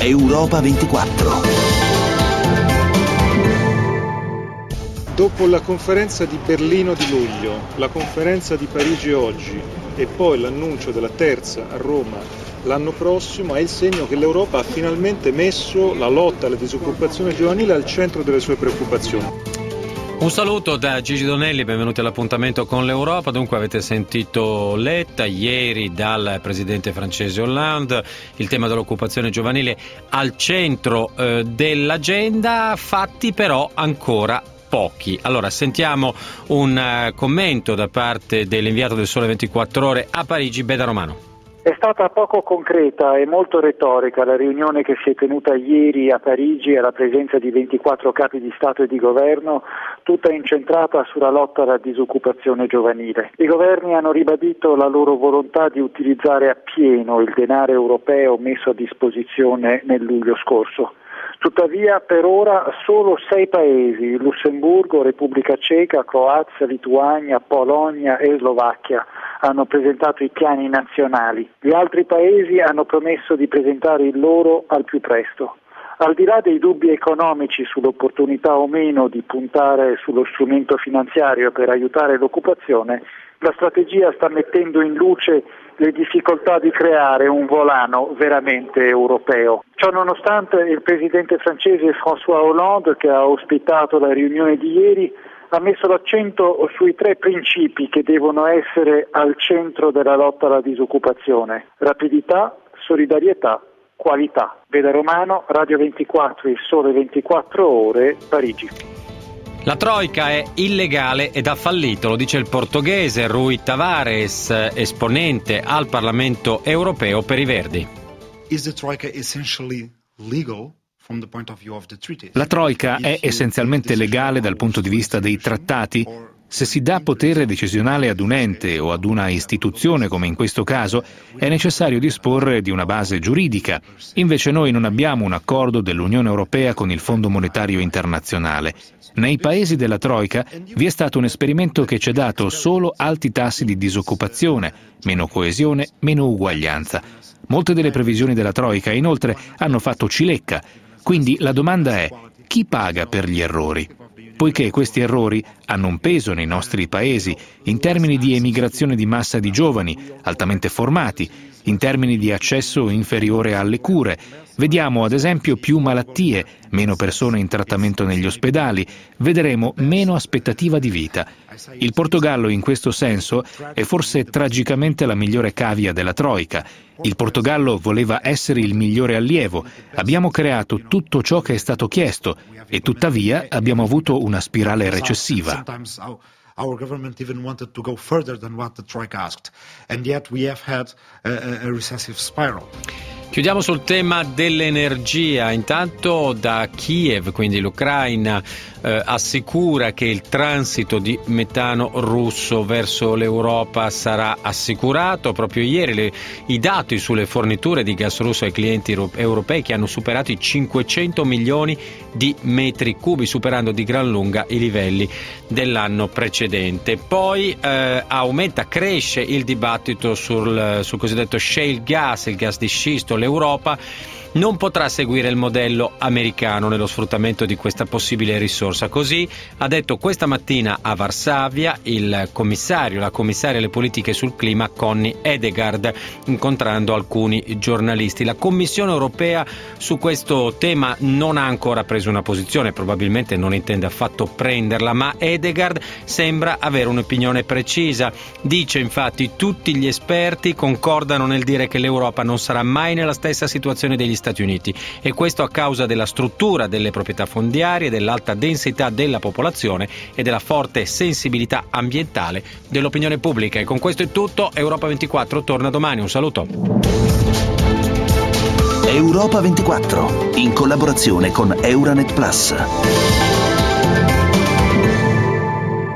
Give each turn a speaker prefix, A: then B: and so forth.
A: Europa 24.
B: Dopo la conferenza di Berlino di luglio, la conferenza di Parigi oggi e poi l'annuncio della terza a Roma l'anno prossimo, è il segno che l'Europa ha finalmente messo la lotta alla disoccupazione giovanile al centro delle sue preoccupazioni.
C: Un saluto da Gigi Donelli, benvenuti all'appuntamento con l'Europa. Dunque avete sentito Letta ieri dal presidente francese Hollande, il tema dell'occupazione giovanile al centro dell'agenda, fatti però ancora pochi. Allora sentiamo un commento da parte dell'inviato del Sole 24 Ore a Parigi, Beda Romano.
D: È stata poco concreta e molto retorica la riunione che si è tenuta ieri a Parigi alla presenza di 24 capi di Stato e di Governo, tutta incentrata sulla lotta alla disoccupazione giovanile. I governi hanno ribadito la loro volontà di utilizzare appieno il denaro europeo messo a disposizione nel luglio scorso. Tuttavia per ora solo 6 paesi, Lussemburgo, Repubblica Ceca, Croazia, Lituania, Polonia e Slovacchia, hanno presentato i piani nazionali. Gli altri paesi hanno promesso di presentare il loro al più presto. Al di là dei dubbi economici sull'opportunità o meno di puntare sullo strumento finanziario per aiutare l'occupazione, la strategia sta mettendo in luce le difficoltà di creare un volano veramente europeo. Ciò nonostante, il presidente francese François Hollande, che ha ospitato la riunione di ieri, ha messo l'accento sui 3 principi che devono essere al centro della lotta alla disoccupazione: rapidità, solidarietà, qualità. Beda Romano, Radio 24, Il Sole 24 Ore, Parigi.
C: La Troika è illegale ed ha fallito, lo dice il portoghese Rui Tavares, esponente al Parlamento europeo per i Verdi.
E: La Troika è essenzialmente legale dal punto di vista dei trattati? Se si dà potere decisionale ad un ente o ad una istituzione, come in questo caso, è necessario disporre di una base giuridica. Invece noi non abbiamo un accordo dell'Unione Europea con il Fondo Monetario Internazionale. Nei paesi della Troika vi è stato un esperimento che ci ha dato solo alti tassi di disoccupazione, meno coesione, meno uguaglianza. Molte delle previsioni della Troika, inoltre, hanno fatto cilecca. Quindi la domanda è: chi paga per gli errori? Poiché questi errori hanno un peso nei nostri paesi in termini di emigrazione di massa di giovani, altamente formati, in termini di accesso inferiore alle cure. Vediamo ad esempio più malattie, meno persone in trattamento negli ospedali, vedremo meno aspettativa di vita. Il Portogallo in questo senso è forse tragicamente la migliore cavia della Troika. Il Portogallo voleva essere il migliore allievo. Abbiamo creato tutto ciò che è stato chiesto e tuttavia abbiamo avuto una spirale recessiva.
F: Our government even wanted to go further than what the Troika asked, and yet we have had a recessive spiral.
C: Chiudiamo sul tema dell'energia. Intanto da Kiev, quindi l'Ucraina, assicura che il transito di metano russo verso l'Europa sarà assicurato. Proprio ieri i dati sulle forniture di gas russo ai clienti europei che hanno superato i 500 milioni di metri cubi, superando di gran lunga i livelli dell'anno precedente. Poi cresce il dibattito sul cosiddetto shale gas, il gas di scisto. L'Europa non potrà seguire il modello americano nello sfruttamento di questa possibile risorsa. Così ha detto questa mattina a Varsavia la commissaria alle politiche sul clima Connie Hedegaard, incontrando alcuni giornalisti. La Commissione europea su questo tema non ha ancora preso una posizione, probabilmente non intende affatto prenderla, ma Hedegaard sembra avere un'opinione precisa. Dice infatti: tutti gli esperti concordano nel dire che l'Europa non sarà mai nella stessa situazione degli Stati Uniti, e questo a causa della struttura delle proprietà fondiarie, dell'alta densità della popolazione e della forte sensibilità ambientale dell'opinione pubblica. E con questo è tutto. Europa 24 torna domani. Un saluto.
A: Europa 24 in collaborazione con Euranet Plus.